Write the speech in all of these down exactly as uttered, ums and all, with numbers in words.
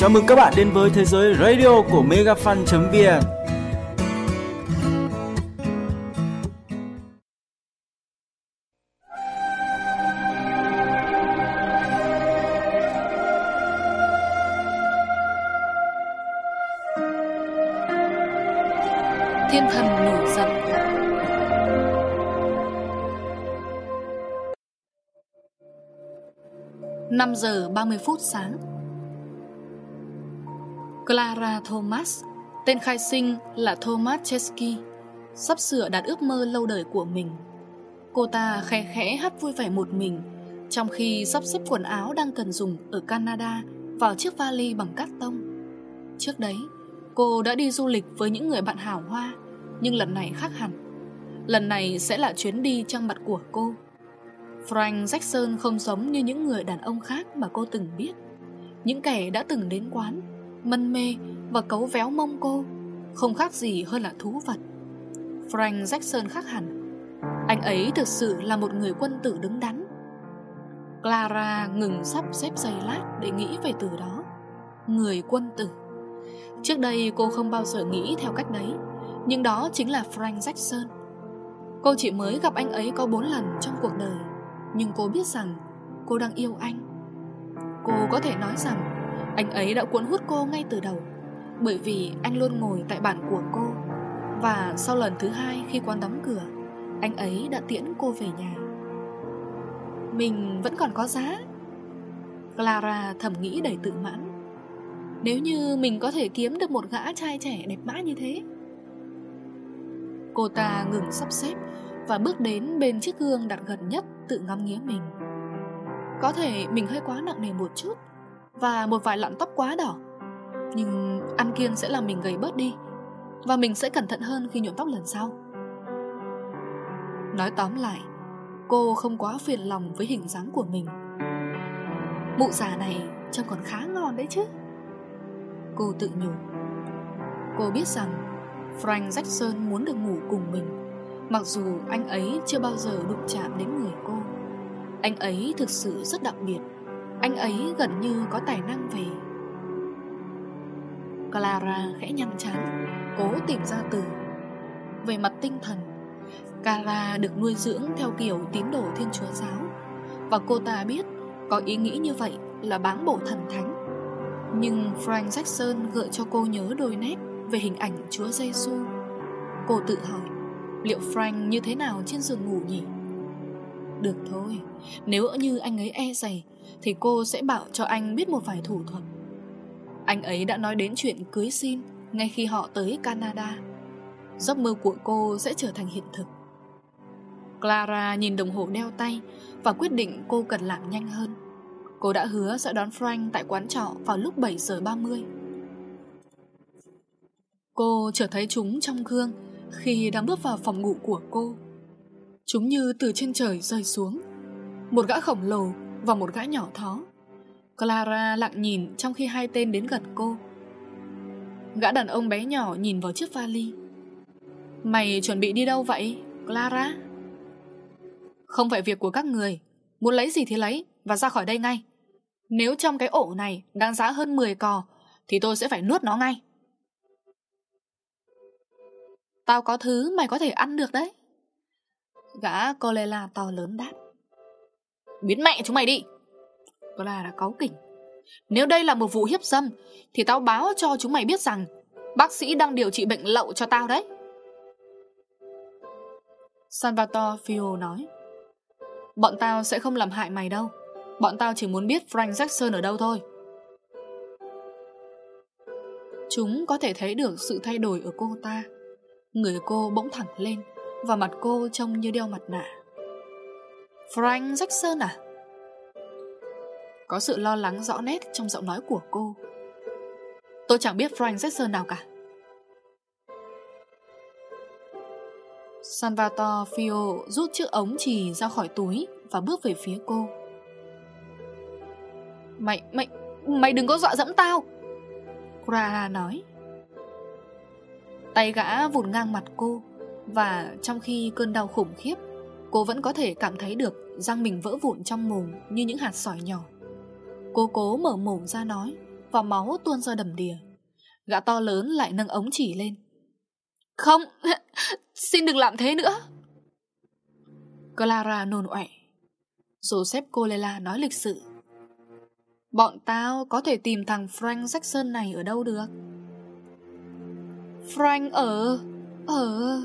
Chào mừng các bạn đến với thế giới radio của megafan chấm vn. Thiên thần nổi giận. Năm giờ ba mươi phút sáng. Clara Thomas, tên khai sinh là Thomas Chesky, sắp sửa đạt ước mơ lâu đời của mình. Cô ta khe khẽ hát vui vẻ một mình, trong khi sắp xếp quần áo đang cần dùng ở Canada vào chiếc vali bằng cát tông. Trước đấy, cô đã đi du lịch với những người bạn hào hoa, nhưng lần này khác hẳn. Lần này sẽ là chuyến đi trăng mật của cô. Frank Jackson không giống như những người đàn ông khác mà cô từng biết. Những kẻ đã từng đến quán, mân mê và cấu véo mông cô, không khác gì hơn là thú vật. Frank Jackson khác hẳn. Anh ấy thực sự là một người quân tử đứng đắn. Clara ngừng sắp xếp giày lát để nghĩ về từ đó. Người quân tử. Trước đây cô không bao giờ nghĩ theo cách đấy, nhưng đó chính là Frank Jackson. Cô chỉ mới gặp anh ấy có bốn lần trong cuộc đời, nhưng cô biết rằng cô đang yêu anh. Cô có thể nói rằng anh ấy đã cuốn hút cô ngay từ đầu, bởi vì anh luôn ngồi tại bàn của cô. Và sau lần thứ hai khi quán đóng cửa, anh ấy đã tiễn cô về nhà. Mình vẫn còn có giá, Clara thầm nghĩ đầy tự mãn. Nếu như mình có thể kiếm được một gã trai trẻ đẹp mã như thế. Cô ta ngừng sắp xếp và bước đến bên chiếc gương đặt gần nhất, tự ngắm nghía mình. Có thể mình hơi quá nặng nề một chút và một vài lọn tóc quá đỏ, nhưng ăn kiêng sẽ làm mình gầy bớt đi, và mình sẽ cẩn thận hơn khi nhuộm tóc lần sau. Nói tóm lại, cô không quá phiền lòng với hình dáng của mình. Mụ già này trông còn khá ngon đấy chứ, cô tự nhủ. Cô biết rằng Frank Jackson muốn được ngủ cùng mình, mặc dù anh ấy chưa bao giờ đụng chạm đến người cô. Anh ấy thực sự rất đặc biệt. Anh ấy gần như có tài năng về. Clara khẽ nhăn trán, cố tìm ra từ. Về mặt tinh thần, Clara được nuôi dưỡng theo kiểu tín đồ Thiên Chúa giáo, và cô ta biết có ý nghĩ như vậy là báng bổ thần thánh. Nhưng Frank Jackson gợi cho cô nhớ đôi nét về hình ảnh Chúa Giêsu. Cô tự hỏi, liệu Frank như thế nào trên giường ngủ nhỉ? Được thôi, nếu như anh ấy e dè thì cô sẽ bảo cho anh biết một vài thủ thuật. Anh ấy đã nói đến chuyện cưới xin ngay khi họ tới Canada. Giấc mơ của cô sẽ trở thành hiện thực. Clara nhìn đồng hồ đeo tay và quyết định cô cần làm nhanh hơn. Cô đã hứa sẽ đón Frank tại quán trọ vào lúc bảy giờ ba mươi. Cô chợt thấy chúng trong gương khi đang bước vào phòng ngủ của cô. Chúng như từ trên trời rơi xuống, một gã khổng lồ và một gã nhỏ thó. Clara lặng nhìn trong khi hai tên đến gần cô. Gã đàn ông bé nhỏ nhìn vào chiếc vali. Mày chuẩn bị đi đâu vậy, Clara? Không phải việc của các người. Muốn lấy gì thì lấy và ra khỏi đây ngay. Nếu trong cái ổ này đáng giá hơn mười cò thì tôi sẽ phải nuốt nó ngay. Tao có thứ mày có thể ăn được đấy, gã Colela to lớn đáp. Biến mẹ chúng mày đi, Clara đã cáu kỉnh. Nếu đây là một vụ hiếp dâm thì tao báo cho chúng mày biết rằng bác sĩ đang điều trị bệnh lậu cho tao đấy. Salvatore Fio nói, bọn tao sẽ không làm hại mày đâu. Bọn tao chỉ muốn biết Frank Jackson ở đâu thôi. Chúng có thể thấy được sự thay đổi ở cô ta. Người cô bỗng thẳng lên và mặt cô trông như đeo mặt nạ. Frank Jackson à? Có sự lo lắng rõ nét trong giọng nói của cô. Tôi chẳng biết Frank Jackson nào cả. Salvatore Fio rút chiếc ống chì ra khỏi túi và bước về phía cô. Mày, mày, mày đừng có dọa dẫm tao, Clara nói. Tay gã vụt ngang mặt cô, và trong khi cơn đau khủng khiếp, cô vẫn có thể cảm thấy được răng mình vỡ vụn trong mồm như những hạt sỏi nhỏ. Cô cố mở mồm ra nói, và máu tuôn ra đầm đìa. Gã to lớn lại nâng ống chỉ lên. Không, xin đừng làm thế nữa. Clara nôn ọe. Joseph Colela nói lịch sự. Bọn tao có thể tìm thằng Frank Jackson này ở đâu được? Frank ở... ở...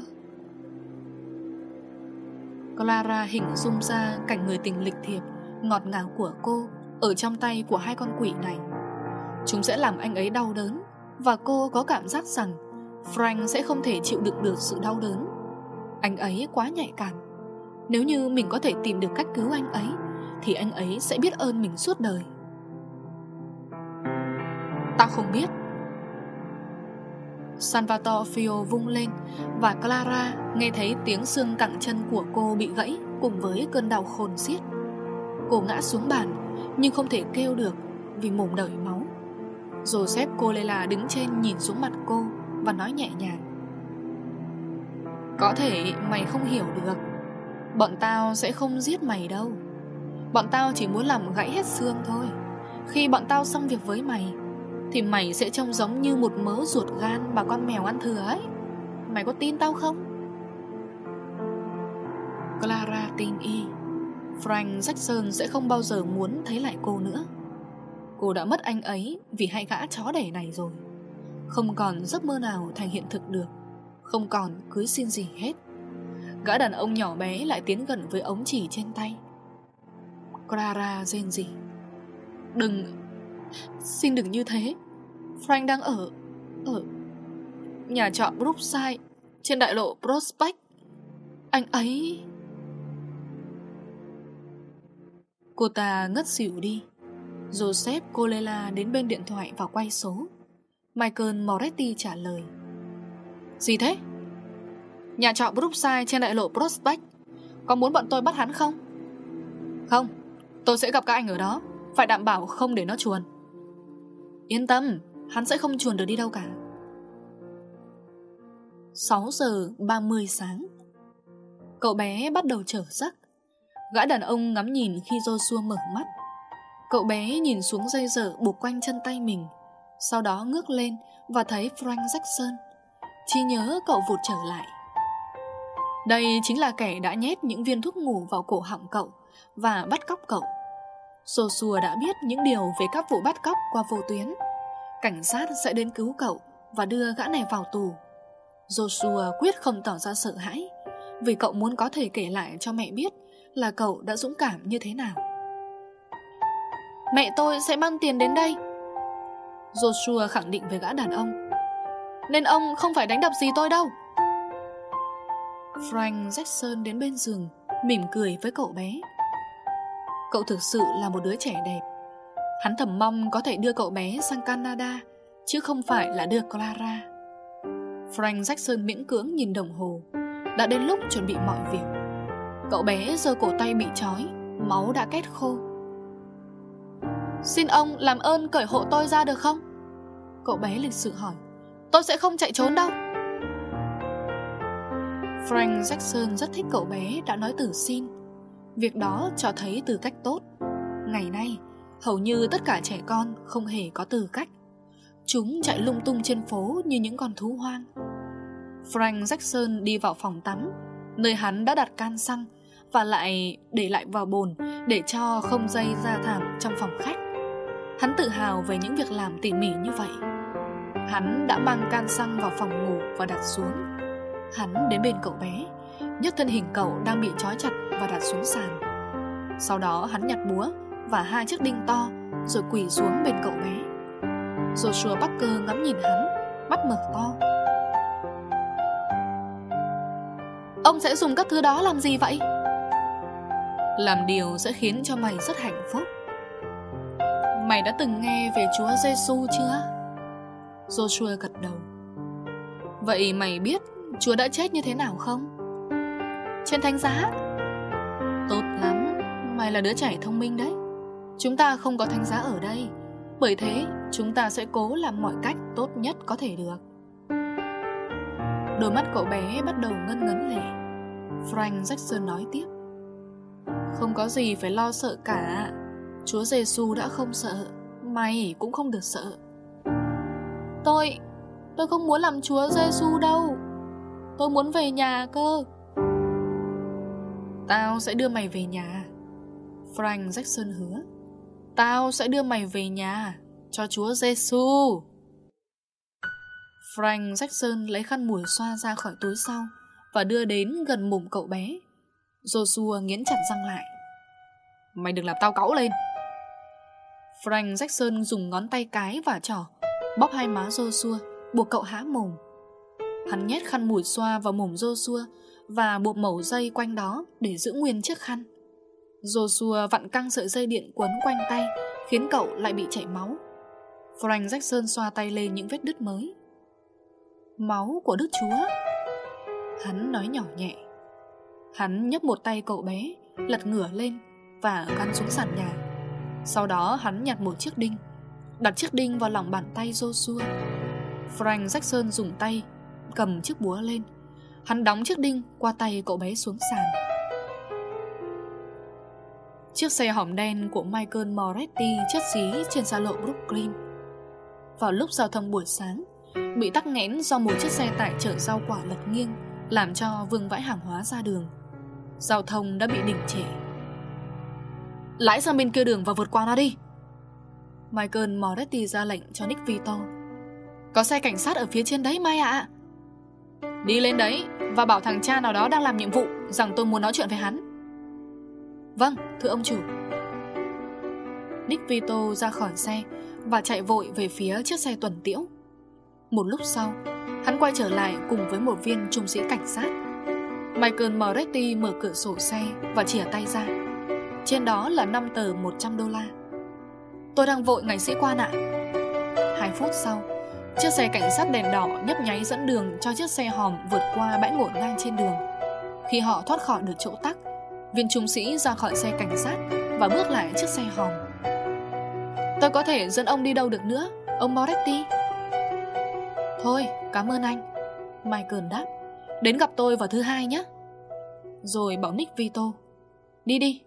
Clara hình dung ra cảnh người tình lịch thiệp, ngọt ngào của cô ở trong tay của hai con quỷ này. Chúng sẽ làm anh ấy đau đớn, và cô có cảm giác rằng Frank sẽ không thể chịu đựng được sự đau đớn. Anh ấy quá nhạy cảm. Nếu như mình có thể tìm được cách cứu anh ấy, thì anh ấy sẽ biết ơn mình suốt đời. Tao không biết. Salvatore Fio vung lên, và Clara nghe thấy tiếng xương cẳng chân của cô bị gãy cùng với cơn đau khôn xiết. Cô ngã xuống bàn, nhưng không thể kêu được vì mồm đầy máu. Joseph Colela đứng trên nhìn xuống mặt cô và nói nhẹ nhàng. Có thể mày không hiểu được. Bọn tao sẽ không giết mày đâu. Bọn tao chỉ muốn làm gãy hết xương thôi. Khi bọn tao xong việc với mày, thì mày sẽ trông giống như một mớ ruột gan mà con mèo ăn thừa ấy. Mày có tin tao không? Clara tin y. Frank Jackson sẽ không bao giờ muốn thấy lại cô nữa. Cô đã mất anh ấy vì hai gã chó đẻ này rồi. Không còn giấc mơ nào thành hiện thực được. Không còn cưới xin gì hết. Gã đàn ông nhỏ bé lại tiến gần với ống chỉ trên tay. Clara rên rỉ. Đừng, xin đừng như thế. Frank đang ở Ở nhà trọ Brookside trên đại lộ Prospect. Anh ấy... Cô ta ngất xỉu đi. Joseph Colela đến bên điện thoại và quay số. Michael Moretti trả lời. Gì thế? Nhà trọ Brookside trên đại lộ Prospect. Có muốn bọn tôi bắt hắn không? Không, tôi sẽ gặp các anh ở đó. Phải đảm bảo không để nó chuồn. Yên tâm, hắn sẽ không chuồn được đi đâu cả. Sáu giờ ba mươi sáng. Cậu bé bắt đầu trở giấc. Gã đàn ông ngắm nhìn khi Joshua mở mắt. Cậu bé nhìn xuống dây dở buộc quanh chân tay mình. Sau đó ngước lên và thấy Frank Jackson. Trí nhớ cậu vụt trở lại. Đây chính là kẻ đã nhét những viên thuốc ngủ vào cổ họng cậu và bắt cóc cậu. Joshua đã biết những điều về các vụ bắt cóc qua vô tuyến. Cảnh sát sẽ đến cứu cậu và đưa gã này vào tù. Joshua quyết không tỏ ra sợ hãi, vì cậu muốn có thể kể lại cho mẹ biết là cậu đã dũng cảm như thế nào. Mẹ tôi sẽ mang tiền đến đây, Joshua khẳng định với gã đàn ông. Nên ông không phải đánh đập gì tôi đâu. Frank Jackson đến bên giường, mỉm cười với cậu bé. Cậu thực sự là một đứa trẻ đẹp. Hắn thầm mong có thể đưa cậu bé sang Canada, chứ không phải là đưa Clara. Frank Jackson miễn cưỡng nhìn đồng hồ. Đã đến lúc chuẩn bị mọi việc. Cậu bé giơ cổ tay bị trói, máu đã két khô. Xin ông làm ơn cởi hộ tôi ra được không? Cậu bé lịch sự hỏi. Tôi sẽ không chạy trốn đâu. Frank Jackson rất thích cậu bé đã nói từ xin. Việc đó cho thấy tư cách tốt. Ngày nay, hầu như tất cả trẻ con không hề có tư cách. Chúng chạy lung tung trên phố như những con thú hoang. Frank Jackson đi vào phòng tắm, nơi hắn đã đặt can xăng và lại để lại vào bồn để cho không dây ra thảm trong phòng khách. Hắn tự hào về những việc làm tỉ mỉ như vậy. Hắn đã mang can xăng vào phòng ngủ và đặt xuống. Hắn đến bên cậu bé, nhấc thân hình cậu đang bị trói chặt và đặt xuống sàn. Sau đó hắn nhặt búa và hai chiếc đinh to, rồi quỳ xuống bên cậu bé. Joshua Parker ngắm nhìn hắn, mắt mở to. Ông sẽ dùng các thứ đó làm gì vậy? Làm điều sẽ khiến cho mày rất hạnh phúc. Mày đã từng nghe về Chúa Giêsu chưa? Joshua gật đầu. Vậy mày biết Chúa đã chết như thế nào không? Trên thánh giá. Tốt lắm, mày là đứa trẻ thông minh đấy. Chúng ta không có thánh giá ở đây, bởi thế chúng ta sẽ cố làm mọi cách tốt nhất có thể được. Đôi mắt cậu bé bắt đầu ngân ngấn lệ. Frank Jackson nói tiếp. Không có gì phải lo sợ cả. Chúa Giêsu đã không sợ, mày cũng không được sợ. Tôi, tôi không muốn làm Chúa Giêsu đâu. Tôi muốn về nhà cơ. Tao sẽ đưa mày về nhà, Frank Jackson hứa. Tao sẽ đưa mày về nhà cho Chúa Giêsu. Frank Jackson lấy khăn mùi xoa ra khỏi túi sau và đưa đến gần mồm cậu bé. Joshua nghiến chặt răng lại. Mày đừng làm tao cáu lên. Frank Jackson dùng ngón tay cái và trỏ bóp hai má Joshua, buộc cậu há mồm. Hắn nhét khăn mùi xoa vào mồm Joshua và buộc mẩu dây quanh đó để giữ nguyên chiếc khăn. Joshua vặn căng sợi dây điện quấn quanh tay, khiến cậu lại bị chảy máu. Frank Jackson xoa tay lên những vết đứt mới. Máu của Đức Chúa, hắn nói nhỏ nhẹ. Hắn nhấc một tay cậu bé, lật ngửa lên và gắn xuống sàn nhà. Sau đó hắn nhặt một chiếc đinh, đặt chiếc đinh vào lòng bàn tay Joshua. Frank Jackson dùng tay cầm chiếc búa lên. Hắn đóng chiếc đinh qua tay cậu bé xuống sàn. Chiếc xe hỏng đen của Michael Moretti chất xí trên xa lộ Brooklyn. Vào lúc giao thông buổi sáng, bị tắc nghẽn do một chiếc xe tải chở rau quả lật nghiêng, làm cho vương vãi hàng hóa ra đường. Giao thông đã bị đình trệ. Lái sang bên kia đường và vượt qua nó đi, Michael Moretti ra lệnh cho Nick Vito. Có xe cảnh sát ở phía trên đấy Mai ạ. Đi lên đấy và bảo thằng cha nào đó đang làm nhiệm vụ rằng tôi muốn nói chuyện với hắn. Vâng, thưa ông chủ. Nick Vito ra khỏi xe và chạy vội về phía chiếc xe tuần tiễu. Một lúc sau, hắn quay trở lại cùng với một viên trung sĩ cảnh sát. Michael Moretti mở cửa sổ xe và chìa tay ra. Trên đó là năm tờ một trăm đô la. Tôi đang vội ngài sĩ quan ạ. Hai phút sau, chiếc xe cảnh sát đèn đỏ nhấp nháy dẫn đường cho chiếc xe hòm vượt qua bãi ngổn ngang trên đường. Khi họ thoát khỏi được chỗ tắc, viên trung sĩ ra khỏi xe cảnh sát và bước lại chiếc xe hòm. Tôi có thể dẫn ông đi đâu được nữa, ông Moretti? Thôi, cảm ơn anh, Michael đáp. Đến gặp tôi vào thứ hai nhé. Rồi bảo Nick Vito, đi đi.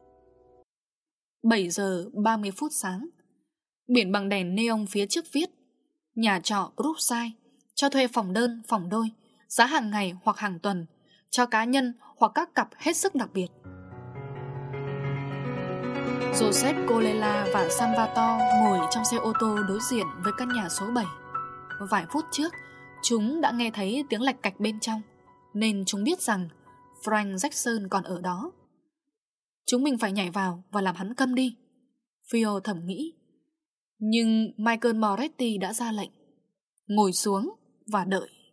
Bảy giờ ba mươi phút sáng. Biển bằng đèn neon phía trước viết: nhà trọ Brookside, cho thuê phòng đơn, phòng đôi, giá hàng ngày hoặc hàng tuần, cho cá nhân hoặc các cặp hết sức đặc biệt. Joseph Colela và Salvatore ngồi trong xe ô tô đối diện với căn nhà số bảy. Vài phút trước, chúng đã nghe thấy tiếng lạch cạch bên trong, nên chúng biết rằng Frank Jackson còn ở đó. Chúng mình phải nhảy vào và làm hắn câm đi, Phil thầm nghĩ. Nhưng Michael Moretti đã ra lệnh: ngồi xuống và đợi.